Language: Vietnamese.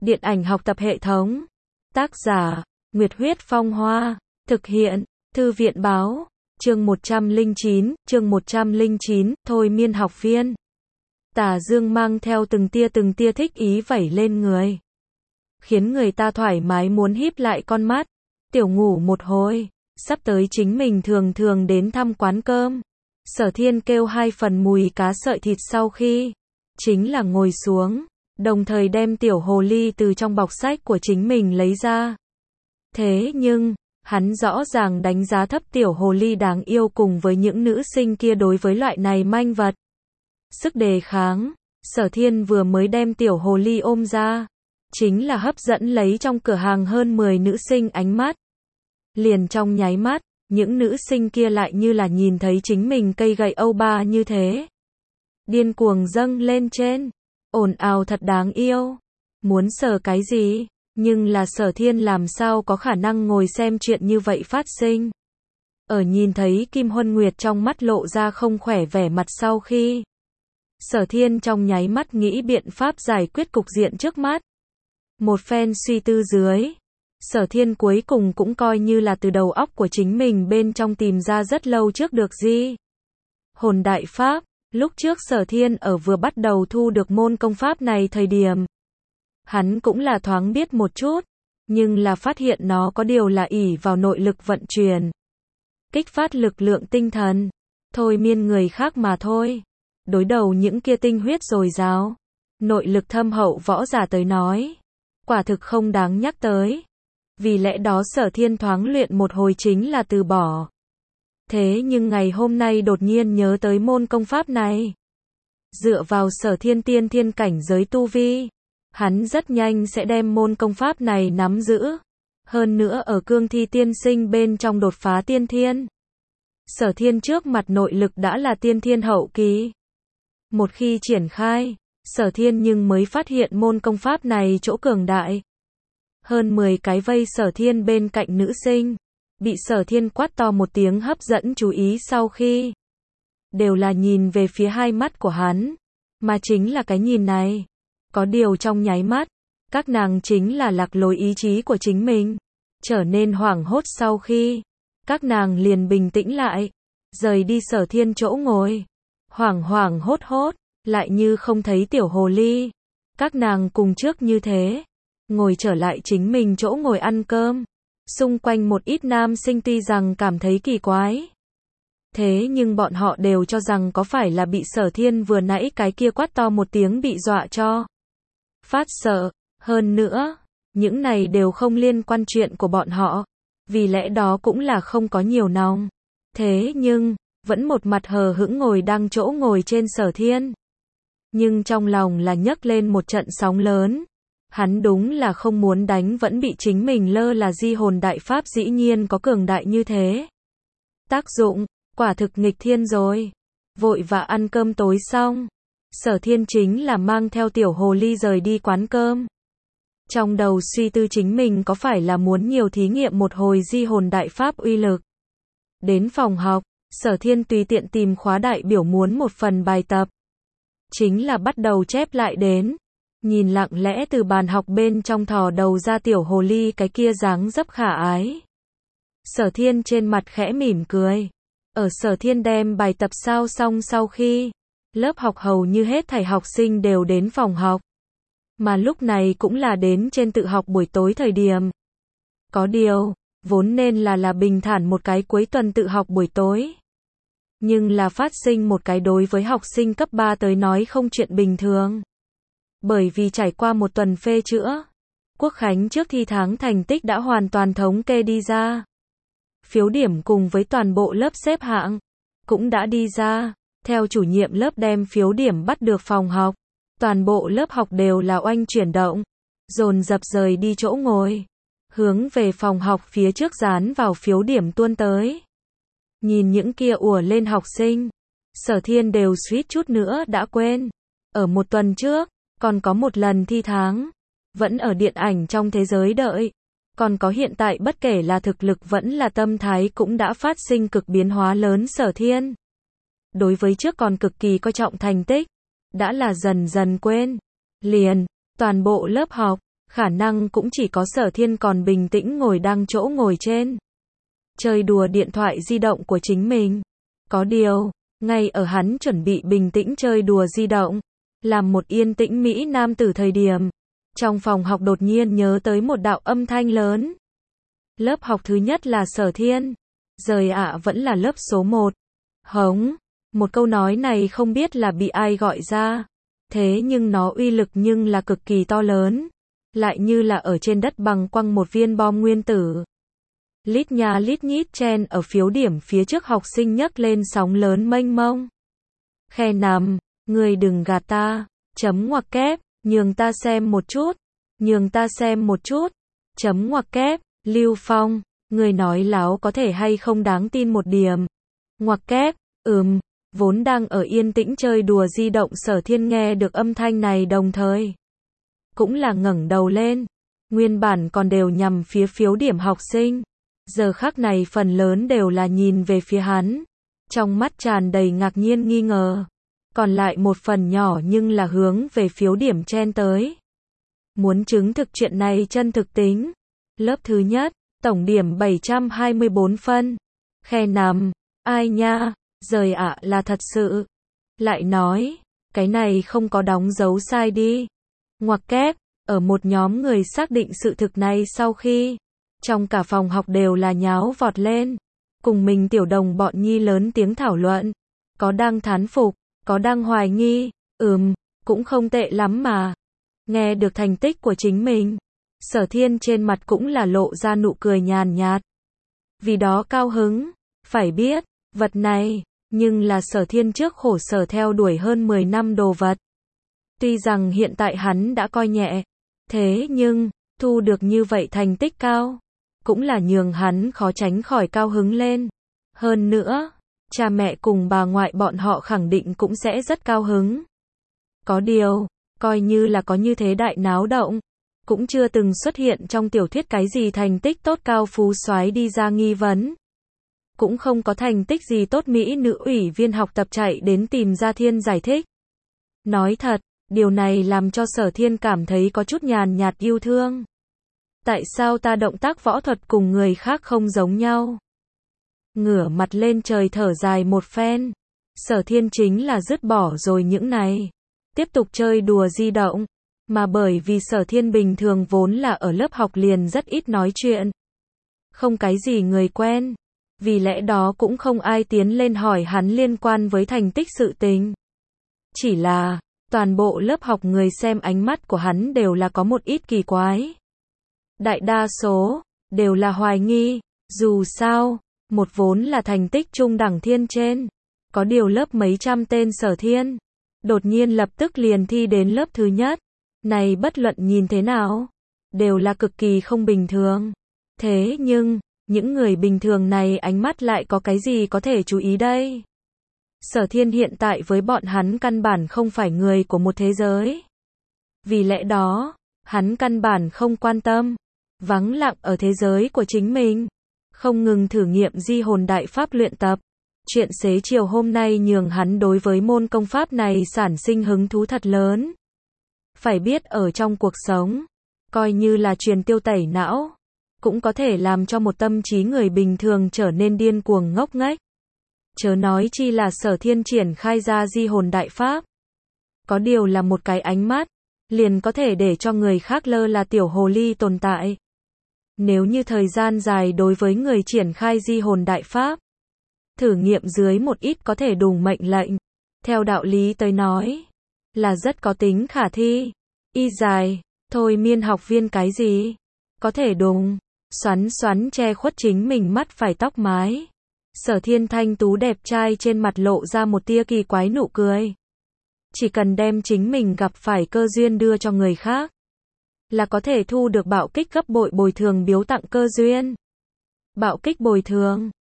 Điện ảnh học tập hệ thống. Tác giả, Nguyệt Huyết Phong Hoa. Thực hiện, Thư viện Báo. Chương 109, Thôi miên học viên. Tà dương mang theo từng tia thích ý vẩy lên người, khiến người ta thoải mái muốn híp lại con mắt, tiểu ngủ một hồi. Sắp tới chính mình thường đến thăm quán cơm. Sở Thiên kêu 2 phần mùi cá sợi thịt sau khi chính là ngồi xuống, đồng thời đem tiểu hồ ly từ trong bọc sách của chính mình lấy ra. Thế nhưng, hắn rõ ràng đánh giá thấp tiểu hồ ly đáng yêu cùng với những nữ sinh kia đối với loại này manh vật. Sức đề kháng, Sở Thiên vừa mới đem tiểu hồ ly ôm ra, chính là hấp dẫn lấy trong cửa hàng hơn 10 nữ sinh ánh mắt. Liền trong nháy mắt, những nữ sinh kia lại như là nhìn thấy chính mình cây gậy Âu ba như thế. Điên cuồng dâng lên trên, ồn ào thật đáng yêu. Muốn sờ cái gì? Nhưng là Sở Thiên làm sao có khả năng ngồi xem chuyện như vậy phát sinh. Ở nhìn thấy Kim Huân Nguyệt trong mắt lộ ra không khỏe vẻ mặt sau khi, Sở Thiên trong nháy mắt nghĩ biện pháp giải quyết cục diện trước mắt. Một phen suy tư dưới, Sở Thiên cuối cùng cũng coi như là từ đầu óc của chính mình bên trong tìm ra rất lâu trước được Di Hồn Đại Pháp. Lúc trước Sở Thiên ở vừa bắt đầu thu được môn công pháp này thời điểm, hắn cũng là thoáng biết một chút, nhưng là phát hiện nó có điều là ỷ vào nội lực vận chuyển, kích phát lực lượng tinh thần, thôi miên người khác mà thôi. Đối đầu những kia tinh huyết dồi dào, nội lực thâm hậu võ giả tới nói, quả thực không đáng nhắc tới. Vì lẽ đó Sở Thiên thoáng luyện một hồi chính là từ bỏ. Thế nhưng ngày hôm nay đột nhiên nhớ tới môn công pháp này. Dựa vào Sở Thiên tiên thiên cảnh giới tu vi, hắn rất nhanh sẽ đem môn công pháp này nắm giữ. Hơn nữa ở cương thi tiên sinh bên trong đột phá tiên thiên. Sở Thiên trước mặt nội lực đã là tiên thiên hậu kỳ. Một khi triển khai, Sở Thiên nhưng mới phát hiện môn công pháp này chỗ cường đại. Hơn 10 cái vây Sở Thiên bên cạnh nữ sinh, bị Sở Thiên quát to một tiếng hấp dẫn chú ý sau khi, đều là nhìn về phía hai mắt của hắn, mà chính là cái nhìn này. Có điều trong nháy mắt, các nàng chính là lạc lối ý chí của chính mình, trở nên hoảng hốt sau khi, các nàng liền bình tĩnh lại, rời đi Sở Thiên chỗ ngồi, hoảng hốt, lại như không thấy tiểu hồ ly. Các nàng cùng trước như thế, ngồi trở lại chính mình chỗ ngồi ăn cơm. Xung quanh một ít nam sinh tuy rằng cảm thấy kỳ quái, thế nhưng bọn họ đều cho rằng có phải là bị Sở Thiên vừa nãy cái kia quát to một tiếng bị dọa cho phát sợ. Hơn nữa, những này đều không liên quan chuyện của bọn họ, vì lẽ đó cũng là không có nhiều nòng. Thế nhưng, vẫn một mặt hờ hững ngồi đang chỗ ngồi trên Sở Thiên. Nhưng trong lòng là nhấc lên một trận sóng lớn. Hắn đúng là không muốn đánh vẫn bị chính mình lơ là Di Hồn Đại Pháp dĩ nhiên có cường đại như thế. Tác dụng, quả thực nghịch thiên rồi. Vội và ăn cơm tối xong, Sở Thiên chính là mang theo tiểu hồ ly rời đi quán cơm. Trong đầu suy tư chính mình có phải là muốn nhiều thí nghiệm một hồi Di Hồn Đại Pháp uy lực. Đến phòng học, Sở Thiên tùy tiện tìm khóa đại biểu muốn một phần bài tập. Chính là bắt đầu chép lại đến. Nhìn lặng lẽ từ bàn học bên trong thò đầu ra tiểu hồ ly cái kia dáng dấp khả ái. Sở Thiên trên mặt khẽ mỉm cười. Ở Sở Thiên đem bài tập sao xong sau khi, lớp học hầu như hết thảy học sinh đều đến phòng học. Mà lúc này cũng là đến trên tự học buổi tối thời điểm. Có điều, vốn nên là bình thản một cái cuối tuần tự học buổi tối. Nhưng là phát sinh một cái đối với học sinh cấp 3 tới nói không chuyện bình thường. Bởi vì trải qua một tuần phê chữa, Quốc khánh trước thi tháng thành tích đã hoàn toàn thống kê đi ra. Phiếu điểm cùng với toàn bộ lớp xếp hạng cũng đã đi ra. Theo chủ nhiệm lớp đem phiếu điểm bắt được phòng học, toàn bộ lớp học đều là oanh chuyển động, dồn dập rời đi chỗ ngồi, hướng về phòng học phía trước dán vào phiếu điểm tuôn tới. Nhìn những kia ùa lên học sinh, Sở Thiên đều suýt chút nữa đã quên. Ở một tuần trước, còn có một lần thi tháng, vẫn ở điện ảnh trong thế giới đợi. Còn có hiện tại bất kể là thực lực vẫn là tâm thái cũng đã phát sinh cực biến hóa lớn. Sở Thiên đối với trước còn cực kỳ coi trọng thành tích, đã là dần dần quên. Liền, toàn bộ lớp học, khả năng cũng chỉ có Sở Thiên còn bình tĩnh ngồi đang chỗ ngồi trên, chơi đùa điện thoại di động của chính mình. Có điều, ngay ở hắn chuẩn bị bình tĩnh chơi đùa di động, làm một yên tĩnh Mỹ Nam tử thời điểm, trong phòng học đột nhiên nhớ tới một đạo âm thanh lớn. Lớp học thứ nhất là Sở Thiên. Rời ạ vẫn là lớp số 1. Hống. Một câu nói này không biết là bị ai gọi ra. Thế nhưng nó uy lực nhưng là cực kỳ to lớn. Lại như là ở trên đất bằng quăng một viên bom nguyên tử. Lít nha lít nhít chen ở phiếu điểm phía trước học sinh nhấc lên sóng lớn mênh mông. Khe nằm, người đừng gạt ta. Chấm ngoặc kép, nhường ta xem một chút. Nhường ta xem một chút. Chấm ngoặc kép, Lưu Phong, người nói láo có thể hay không đáng tin một điểm. Ngoặc kép, vốn đang ở yên tĩnh chơi đùa di động Sở Thiên nghe được âm thanh này đồng thời. Cũng là ngẩng đầu lên. Nguyên bản còn đều nhằm phía phiếu điểm học sinh. Giờ khắc này phần lớn đều là nhìn về phía hắn. Trong mắt tràn đầy ngạc nhiên nghi ngờ. Còn lại một phần nhỏ nhưng là hướng về phiếu điểm chen tới. Muốn chứng thực chuyện này chân thực tính. Lớp thứ nhất, tổng điểm 724 phân. Khe nằm, ai nha, rời ạ là thật sự. Lại nói, cái này không có đóng dấu sai đi. Ngoặc kép, ở một nhóm người xác định sự thực này sau khi, trong cả phòng học đều là nháo vọt lên. Cùng mình tiểu đồng bọn nhi lớn tiếng thảo luận. Có đang thán phục, có đang hoài nghi, cũng không tệ lắm mà. Nghe được thành tích của chính mình. Sở Thiên trên mặt cũng là lộ ra nụ cười nhàn nhạt. Vì đó cao hứng, phải biết, vật này, nhưng là Sở Thiên trước khổ sở theo đuổi hơn 10 năm đồ vật. Tuy rằng hiện tại hắn đã coi nhẹ, thế nhưng, thu được như vậy thành tích cao, cũng là nhường hắn khó tránh khỏi cao hứng lên. Hơn nữa, cha mẹ cùng bà ngoại bọn họ khẳng định cũng sẽ rất cao hứng. Có điều, coi như là có như thế đại náo động, cũng chưa từng xuất hiện trong tiểu thuyết cái gì thành tích tốt cao phú soái đi ra nghi vấn. Cũng không có thành tích gì tốt mỹ nữ ủy viên học tập chạy đến tìm Gia Thiên giải thích. Nói thật, điều này làm cho Sở Thiên cảm thấy có chút nhàn nhạt yêu thương. Tại sao ta động tác võ thuật cùng người khác không giống nhau? Ngửa mặt lên trời thở dài một phen. Sở Thiên chính là dứt bỏ rồi những này. Tiếp tục chơi đùa di động. Mà bởi vì Sở Thiên bình thường vốn là ở lớp học liền rất ít nói chuyện. Không cái gì người quen. Vì lẽ đó cũng không ai tiến lên hỏi hắn liên quan với thành tích sự tình. Chỉ là, toàn bộ lớp học người xem ánh mắt của hắn đều là có một ít kỳ quái. Đại đa số, đều là hoài nghi. Dù sao, một vốn là thành tích trung đẳng thiên trên. Có điều lớp mấy trăm tên Sở Thiên. Đột nhiên lập tức liền thi đến lớp thứ nhất. Này bất luận nhìn thế nào, đều là cực kỳ không bình thường. Thế nhưng, những người bình thường này ánh mắt lại có cái gì có thể chú ý đây? Sở Thiên hiện tại với bọn hắn căn bản không phải người của một thế giới. Vì lẽ đó, hắn căn bản không quan tâm. Vắng lặng ở thế giới của chính mình. Không ngừng thử nghiệm di hồn đại pháp luyện tập. Chuyện xế chiều hôm nay nhường hắn đối với môn công pháp này sản sinh hứng thú thật lớn. Phải biết ở trong cuộc sống, coi như là truyền tiêu tẩy não, cũng có thể làm cho một tâm trí người bình thường trở nên điên cuồng ngốc nghếch. Chớ nói chi là Sở Thiên triển khai ra di hồn đại pháp. Có điều là một cái ánh mắt, liền có thể để cho người khác lơ là tiểu hồ ly tồn tại. Nếu như thời gian dài đối với người triển khai di hồn đại pháp, thử nghiệm dưới một ít có thể đùng mệnh lệnh, theo đạo lý tới nói, là rất có tính khả thi. Y dài, thôi miên học viên cái gì? Có thể đùng, xoắn xoắn che khuất chính mình mắt phải tóc mái. Sở Thiên thanh tú đẹp trai trên mặt lộ ra một tia kỳ quái nụ cười. Chỉ cần đem chính mình gặp phải cơ duyên đưa cho người khác, là có thể thu được bạo kích gấp bội bồi thường biếu tặng cơ duyên. Bạo kích bồi thường,